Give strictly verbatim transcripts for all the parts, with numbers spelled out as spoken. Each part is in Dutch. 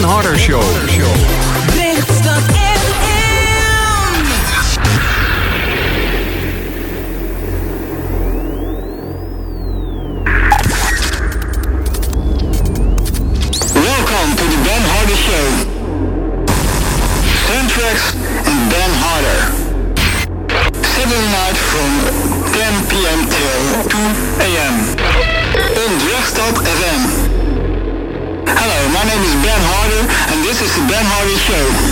Harder Show. Rechtstad F M. Welcome to the Ben Harder Show. Soundtracks and Ben Harder. Saturday night from ten p.m. till two a.m. on Rechtstad F M. Hello, my name is Ben Harder and this is the Ben Harder Show.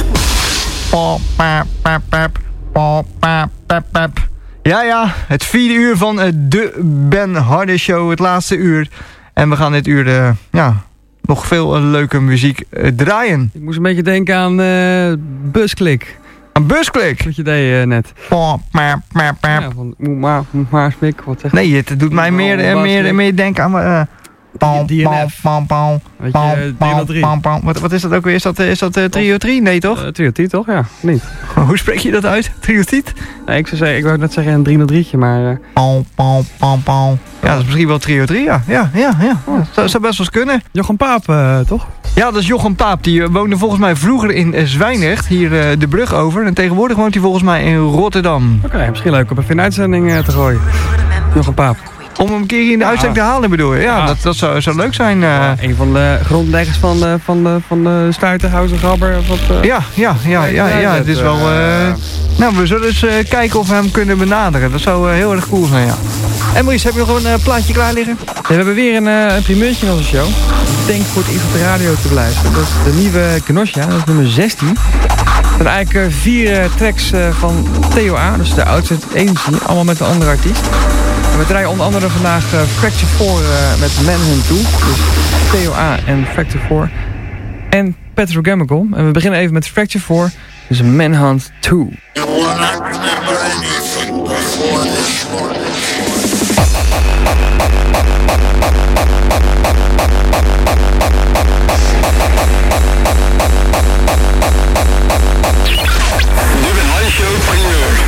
Ja, ja, het vierde uur van uh, de Ben Harder Show, het laatste uur. En we gaan dit uur, uh, ja, nog veel uh, leuke muziek uh, draaien. Ik moest een beetje denken aan uh, Busklik. Een busklik? Wat je deed uh, net. Ja, van moe maar, moe maar, smik, wat zeg je? Nee, het doet mij meer, uh, meer, meer denken aan... Uh, D N F. Weet je, driehonderddrie. Wat, wat is dat ook weer? Is dat, is dat uh, Trio drie? Nee, toch? Uh, Trio tien, toch? Ja, niet. Hoe spreek je dat uit? Trio tien? Nee, ik zou zeggen, ik wou net zeggen een driehonderddrietje, maar... Uh... Ja, dat is misschien wel Trio drie, ja. Ja, ja, ja. Oh. Dat zou best wel eens kunnen. Jochem Paap, uh, toch? Ja, dat is Jochem Paap. Die uh, woonde volgens mij vroeger in uh, Zwijndrecht, hier uh, de brug over. En tegenwoordig woont hij volgens mij in Rotterdam. Oké, okay, misschien leuk om even een uitzending uh, te gooien. Jochem Paap. Om hem een keer in de uitzending te halen, bedoel je? Ja, ja. Dat, dat zou, zou leuk zijn. Uh... Ja, een van de grondleggers van de, van de, van de Stuitenhausen Gabber. Wat, uh... Ja, ja, ja, ja, ja, ja. Het is wel... Uh... Nou, we zullen eens uh, kijken of we hem kunnen benaderen. Dat zou uh, heel erg cool zijn, ja. En Maurice, heb je nog een uh, plaatje klaar liggen? Ja, we hebben weer een, uh, een primeurtje in onze show. Denk goed iets op de radio te beluisteren. Dat is de nieuwe Kenosha, dat is nummer zestien. Dat zijn eigenlijk uh, vier uh, tracks uh, van T O A, dus de oudste agency, allemaal met een andere artiest. En we draaien onder andere vandaag uh, Fracture four uh, met Manhunt two. Dus T O A en Fracture four. En Petrochemical. En we beginnen even met Fracture four, dus Manhunt two. You will not remember anything before this morning. De Ben Harder Show primeur.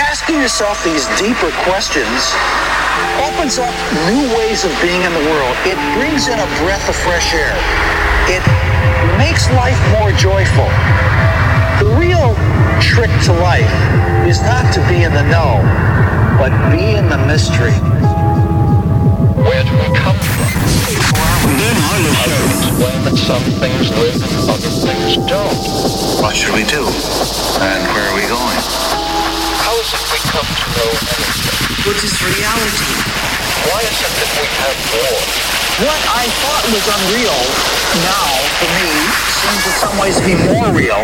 asking yourself these deeper questions opens up new ways of being in the world. It brings in a breath of fresh air. It makes life more joyful. The real trick to life is not to be in the know, but be in the mystery. Where do we come from? Ben Harder Show. Explain that some things live and other things don't. What should we do? And where are we going? How is it we come to know anything? What is reality? Why is it that we have war? What I thought was unreal now, for me, seems in some ways to be more real.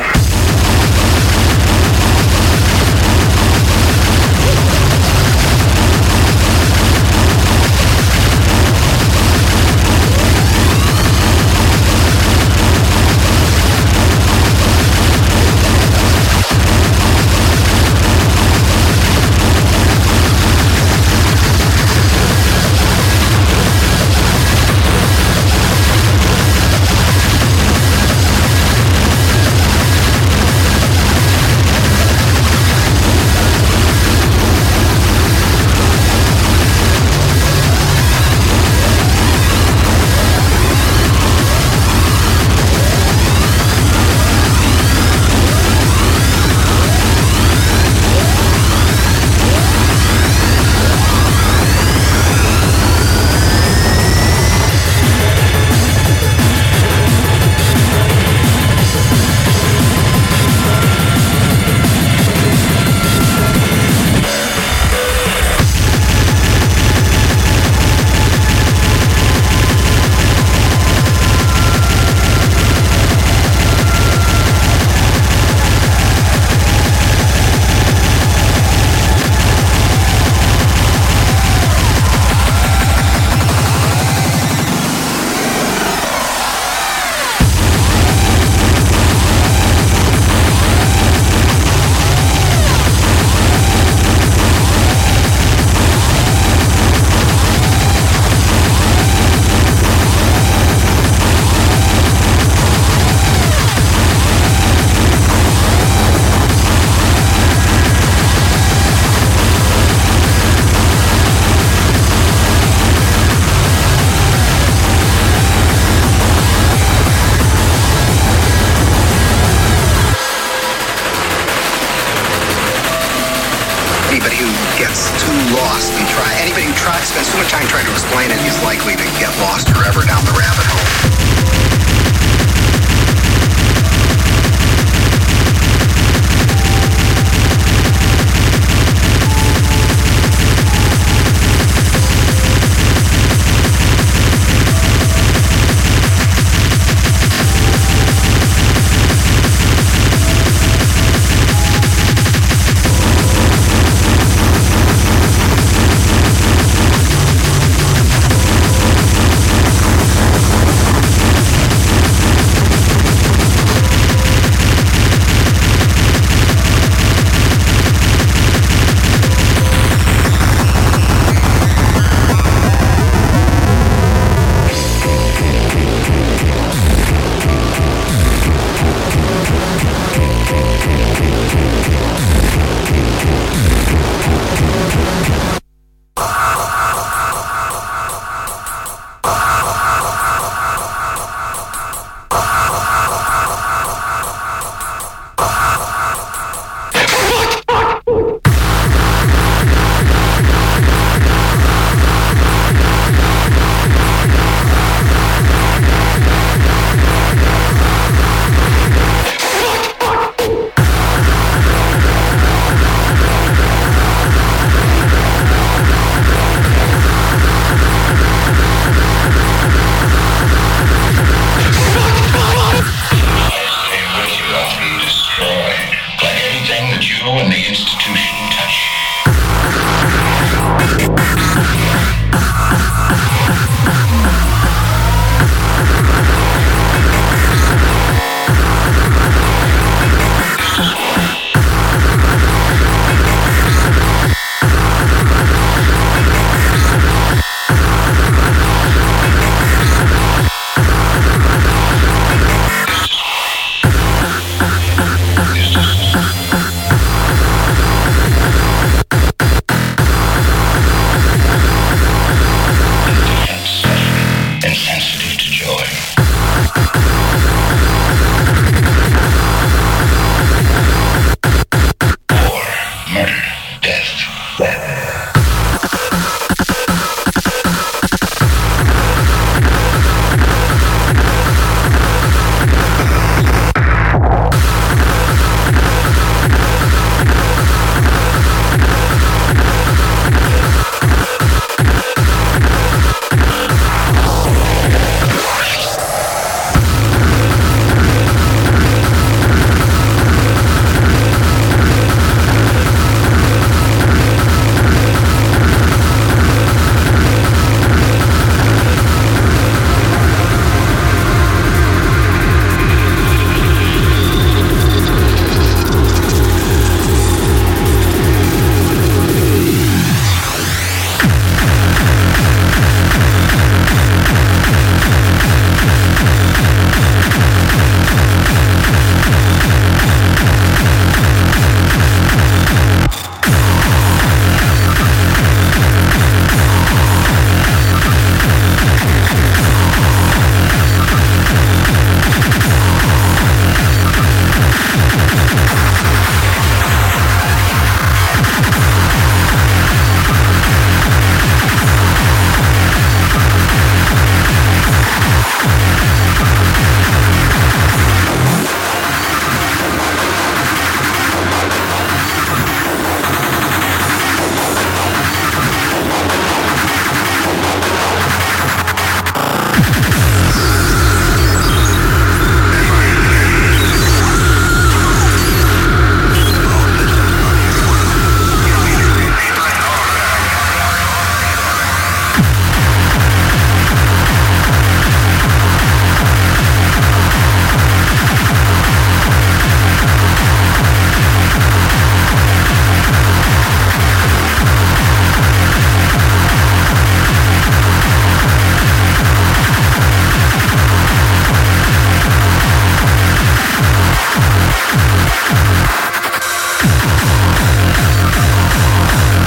Anybody who gets too lost and try, anybody who tries, spends too much time trying to explain it is likely to get lost forever down the rabbit hole.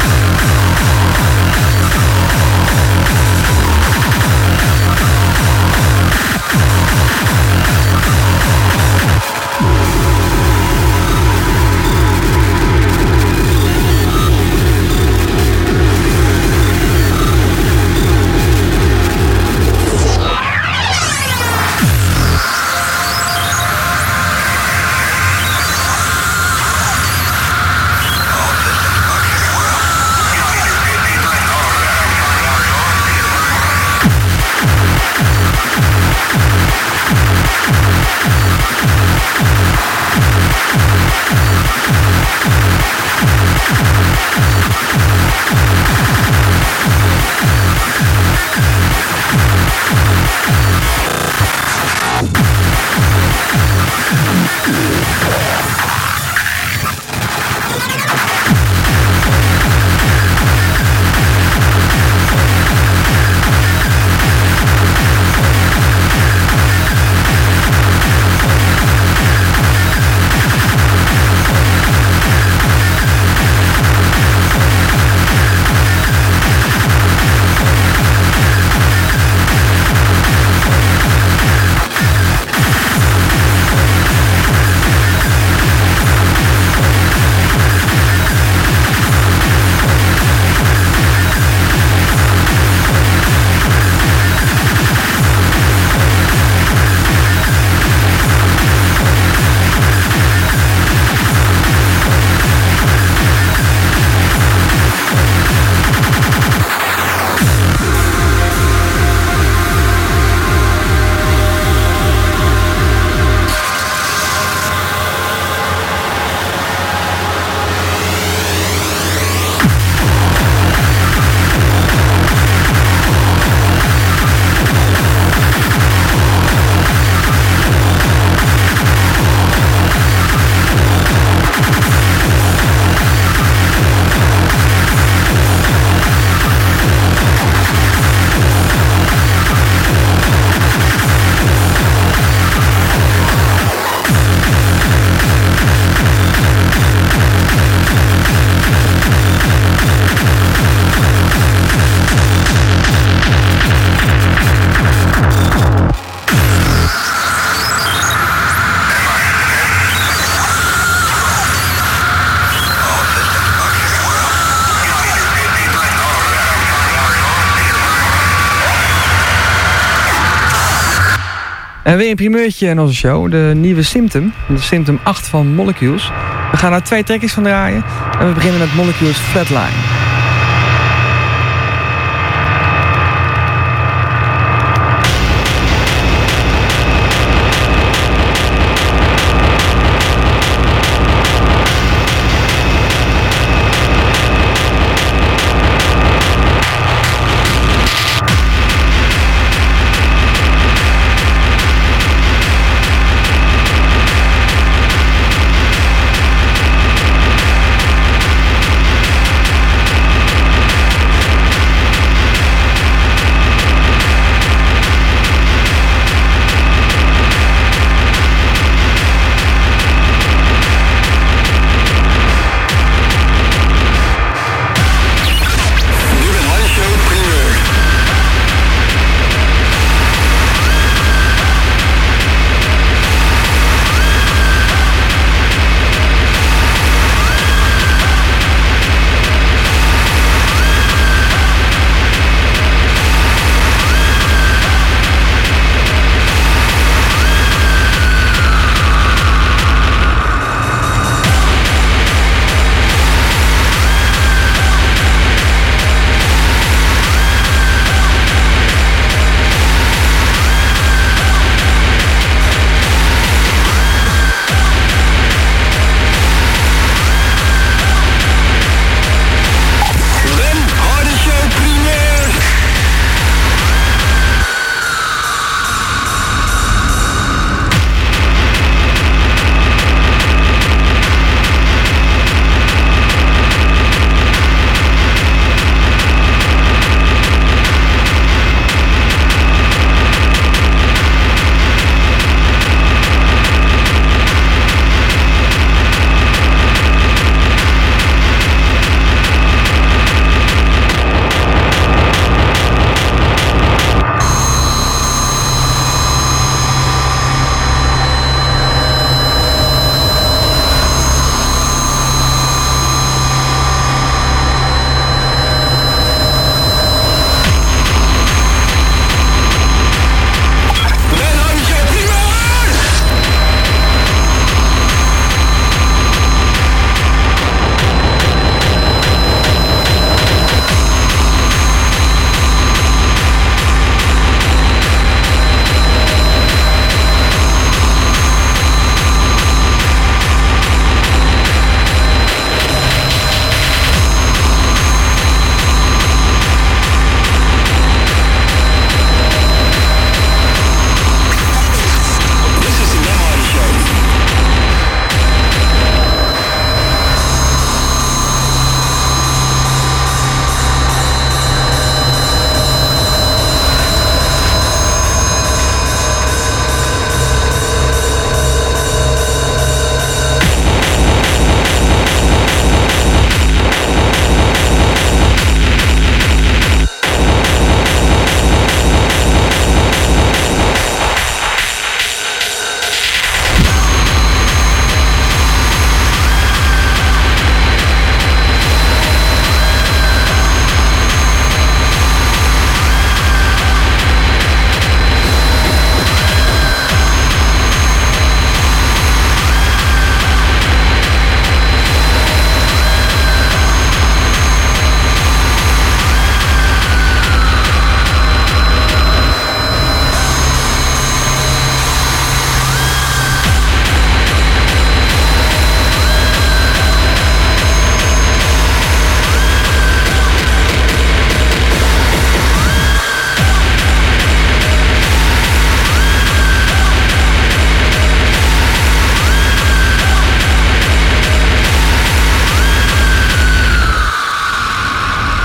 En weer een primeurtje in onze show. De nieuwe Symptom. De Symptom acht van Molecules. We gaan daar twee trackjes van draaien. En we beginnen met Molecules Flatline.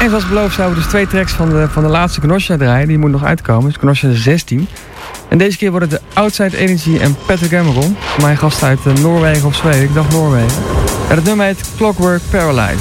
En zoals beloofd zouden we dus twee tracks van de, van de laatste Kenosha draaien. Die moet nog uitkomen. Dus Kenosha zestien. En deze keer wordt het de Outside Energy en Patrick Cameron. Mijn gast uit uh, Noorwegen of Zweden. Ik dacht Noorwegen. En het nummer heet Clockwork Paralyzed.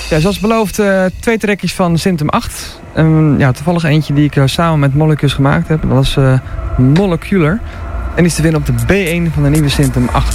Ja, zoals beloofd, uh, twee trekjes van Symptom acht. Um, ja, toevallig eentje die ik uh, samen met Molecules gemaakt heb. Dat was uh, Molecular. En die is te winnen op de B één van de nieuwe Symptom acht.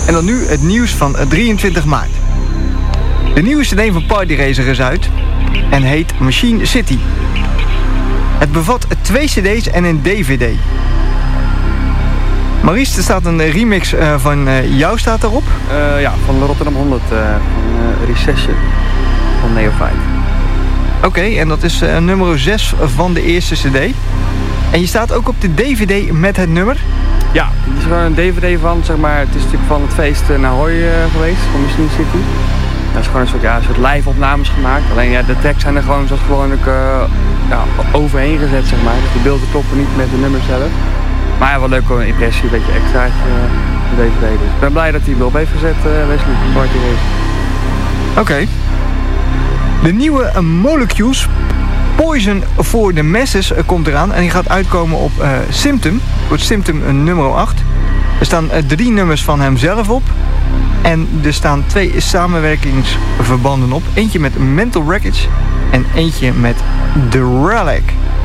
En dan nu het nieuws van drieëntwintig maart. De nieuwe cd van Party Racer is uit en heet Machine City. Het bevat twee cd's en een dvd. Maurice, er staat een remix uh, van uh, jou staat erop. Uh, ja, van de Rotterdam honderd, uh, van uh, Recession, van Neophyte. Oké, okay, en dat is uh, nummer zes van de eerste cd. En je staat ook op de dvd met het nummer? Ja, er is gewoon een dvd van, zeg maar, het is natuurlijk van het feest naar Ahoy uh, geweest, van Machine City. Dat is gewoon een soort, ja, een soort live opnames gemaakt. Alleen ja, de tracks zijn er gewoon zoals gewoonlijk uh, ja, overheen gezet, zeg maar. Dus de beelden kloppen niet met de nummers zelf. Maar ja, wel leuk, een impressie, een beetje extra uh, de dvd. Dus ik ben blij dat hij hem op heeft gezet, uh, Wesley, van Party Race. Oké. Okay. De nieuwe uh, Molecules Poison for the Masses uh, komt eraan. En die gaat uitkomen op uh, Symptom. Wordt Symptom uh, nummer acht. Er staan uh, drie nummers van hemzelf op. En er staan twee samenwerkingsverbanden op. Eentje met Mental Wreckage en eentje met The Relic.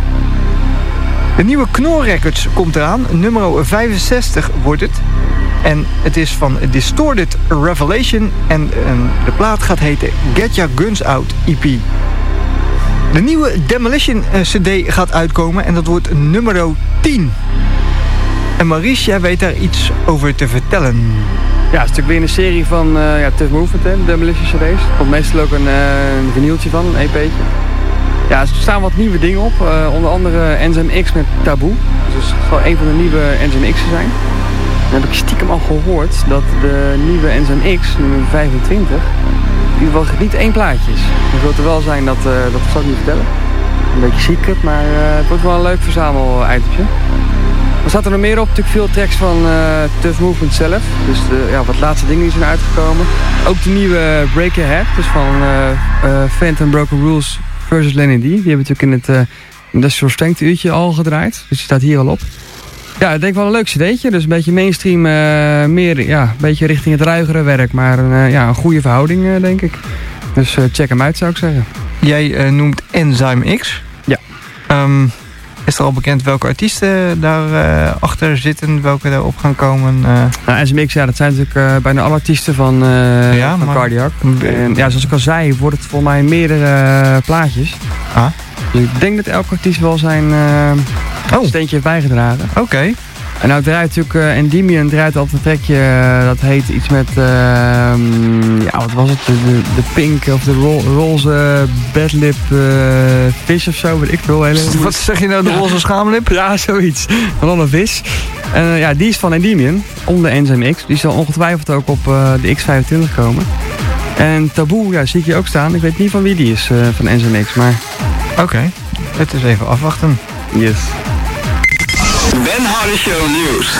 De nieuwe Knorr Records komt eraan. Nummer vijfenzestig wordt het. En het is van Distorted Revelation. En uh, de plaat gaat heten Get Your Guns Out E P. De nieuwe Demolition uh, cd gaat uitkomen. En dat wordt nummer tien. En Maurice, jij weet daar iets over te vertellen. Ja, het is natuurlijk weer een serie van uh, ja, Tough Movement, hè, Demolition cd's. Er komt meestal ook een, uh, een vinyltje van, een E P'tje. Ja, er staan wat nieuwe dingen op. Uh, onder andere Enzyme X met Taboe. Dus het zal een van de nieuwe Enzyme X'en zijn. Dan heb ik stiekem al gehoord dat de nieuwe Enzyme X, nummer vijfentwintig, in ieder geval niet één plaatje is. Het wil er wel zijn, dat, uh, dat zal ik niet vertellen. Een beetje secret, maar uh, het wordt wel een leuk verzamel-itemtje. Er staat er nog meer op, natuurlijk veel tracks van uh, Tough Movement zelf. Dus de, ja, wat laatste dingen die zijn uitgekomen. Ook de nieuwe Break Your Head, dus van uh, uh, Phantom Broken Rules versus Lenny D. Die hebben we natuurlijk in het uh, Industrial Strength uurtje al gedraaid. Dus die staat hier al op. Ja, ik denk wel een leuk cd'tje. Dus een beetje mainstream, uh, meer, ja, een beetje richting het ruigere werk. Maar uh, ja, een goede verhouding, uh, denk ik. Dus uh, check hem uit, zou ik zeggen. Jij uh, noemt Enzyme X. Ja. Um, Is er al bekend welke artiesten daar uh, achter zitten, welke daarop gaan komen? Uh... Nou, Enzyme X, ja, dat zijn natuurlijk uh, bijna alle artiesten van, uh, ja, van maar... Cardiac. En ja, zoals ik al zei, wordt het volgens mij meerdere uh, plaatjes. Ah. Dus ik denk dat elke artiest wel zijn uh, oh. steentje heeft bijgedragen. Oké. Okay. En nou draait natuurlijk, uh, Endymion draait altijd een trekje, uh, dat heet iets met, uh, ja, wat was het, de, de, de pink of de ro roze badlip uh, vis of zo, weet ik veel. Hele... Wat zeg je nou, de roze schaamlip? Ja, zoiets. Van alle vis. En uh, ja, die is van Endymion, om de Enzyme X. Die zal ongetwijfeld ook op uh, de X vijfentwintig komen. En Taboe, ja, zie ik hier ook staan. Ik weet niet van wie die is, uh, van Enzyme X, maar... Oké, okay. Het is even afwachten. Yes. Ben Hardy Show News.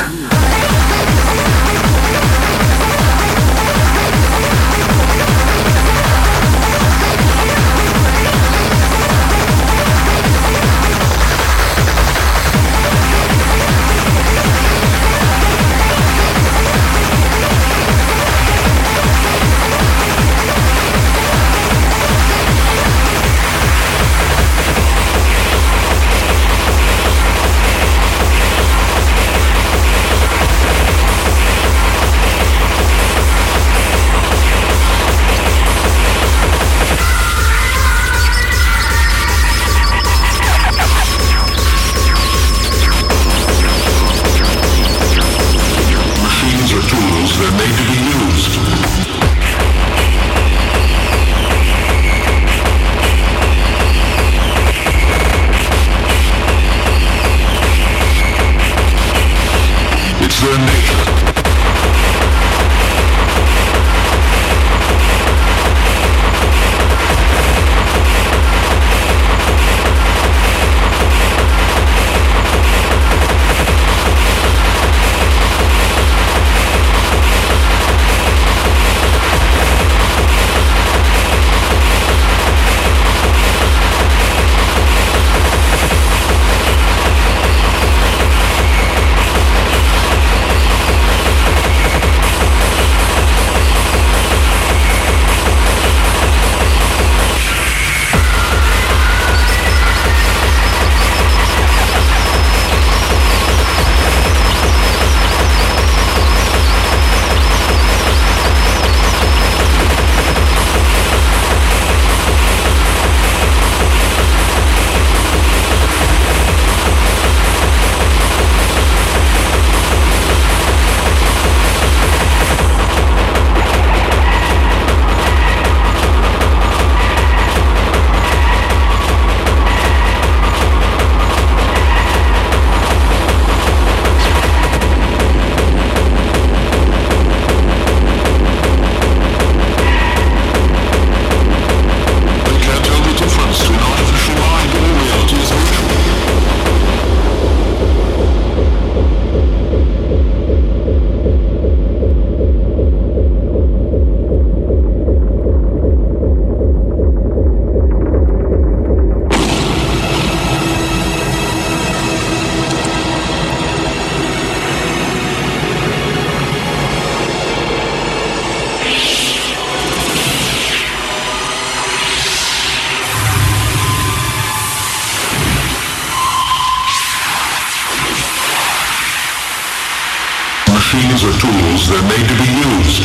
Machines are tools, they're made to be used.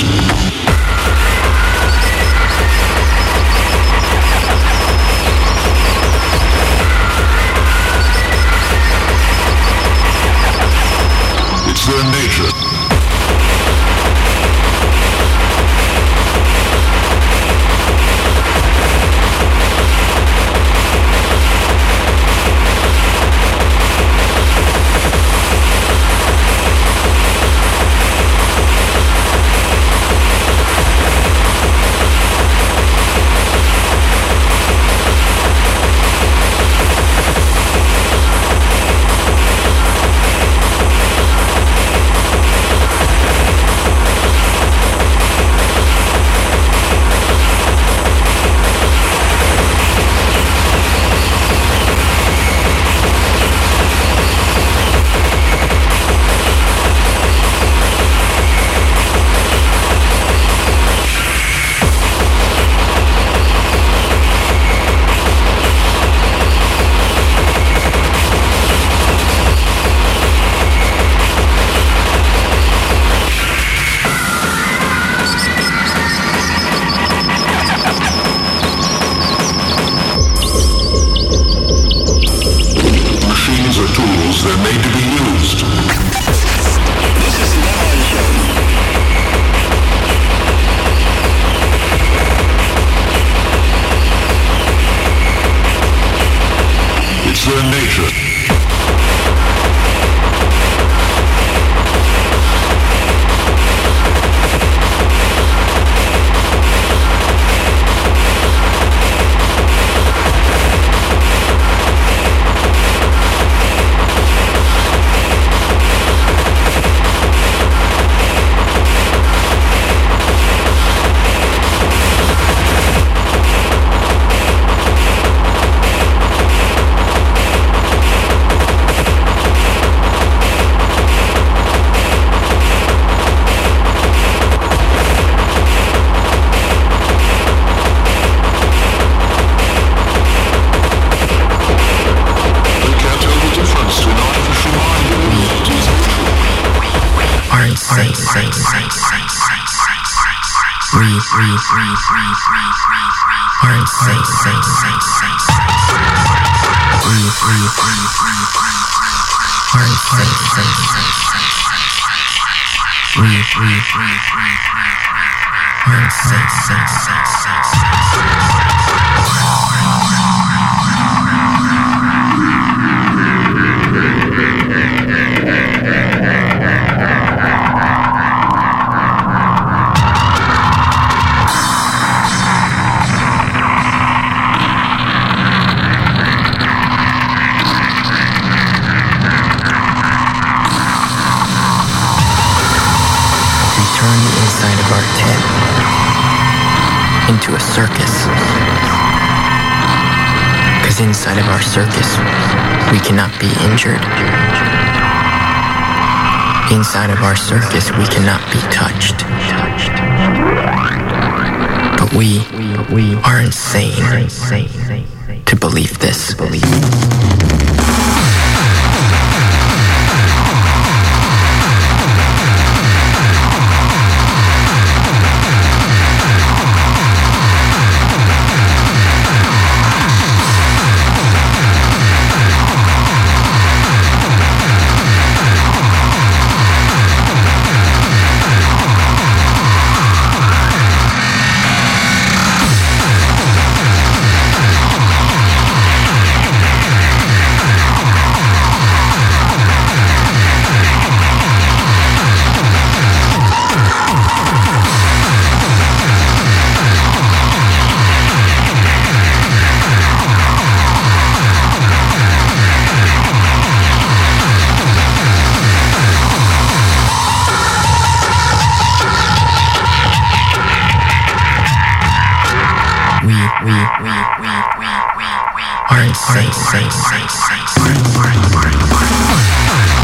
It's their nature. Inside of our circus, we cannot be injured. Inside of our circus, we cannot be touched. But we, we are insane to believe this. Are insane.